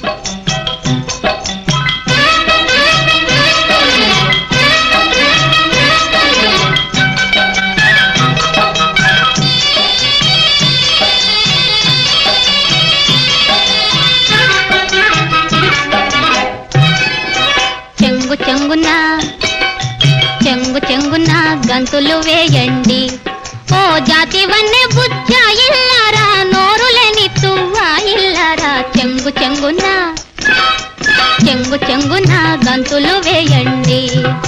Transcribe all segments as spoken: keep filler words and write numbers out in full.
చెంగున చెంగు చెంగున గంతులు వేయండి ఓ జాతి వన్నె బుజ్జ ఇల్లారా నోరులేని తువ్వా ఇల్లారా చెంగు చెంగున చెంగు చెంగున గంతులు వేయండి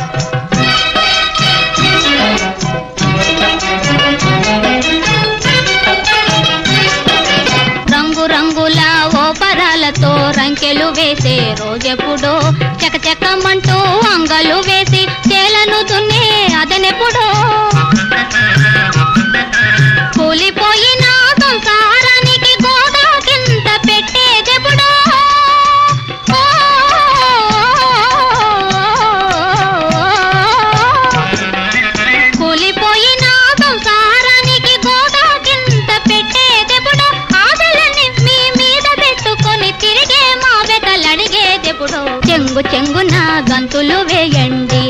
రంగు రంగుల ఓపరాలతో రంకెలు వేసే రోజెప్పుడో చకచకమంటూ అంగలు వేసి చేలను దున్నే అదనెప్పుడో కూలిపోయిన సంసారానికి గోదా కింద పెట్టేదెప్పుడో కూలిపోయిన సంసారానికి గోదా కింద పెట్టేదెప్పుడో ఆశలని మీ మీద పెట్టుకొని తిరిగే మా వెతలడిగేదెప్పుడో చెంగు చెంగున గంతులు వేయండి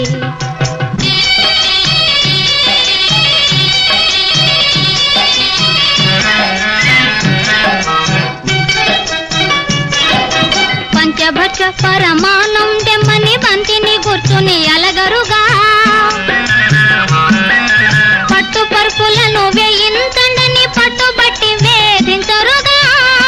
పంచభక్ష పరమానం దెమ్మని బంతిని కూర్చుని అలగరుగా పట్టు పరుపులను వేయించండని పట్టుబట్టి వేధించరుగా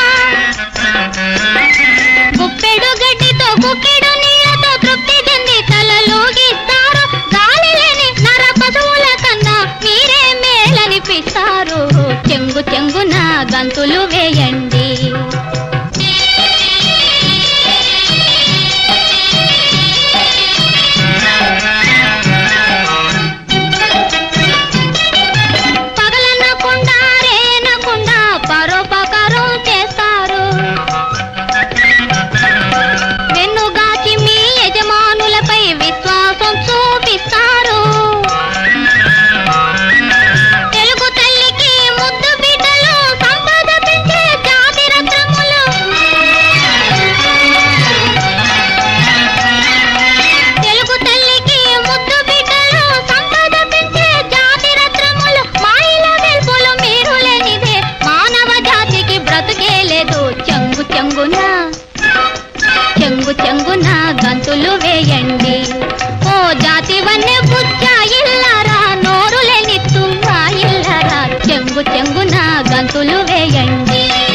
గుప్పెడు గడ్డితో గుక్కెడు నీళ్లతో తృప్తి చెంది తలలోగిస్తారు గాలి లేని నర పశువుల కన్నా మీరే మేలనిపిస్తారు చెంగు చెంగున గంతులు వేయండి చెంగు చెంగున గంతులు వేయండి ఓ జాతి వన్నె బుజ్జ ఇల్లారా నోరులేని తువ్వా ఇల్లారా చెంగు చెంగున గంతులు వేయండి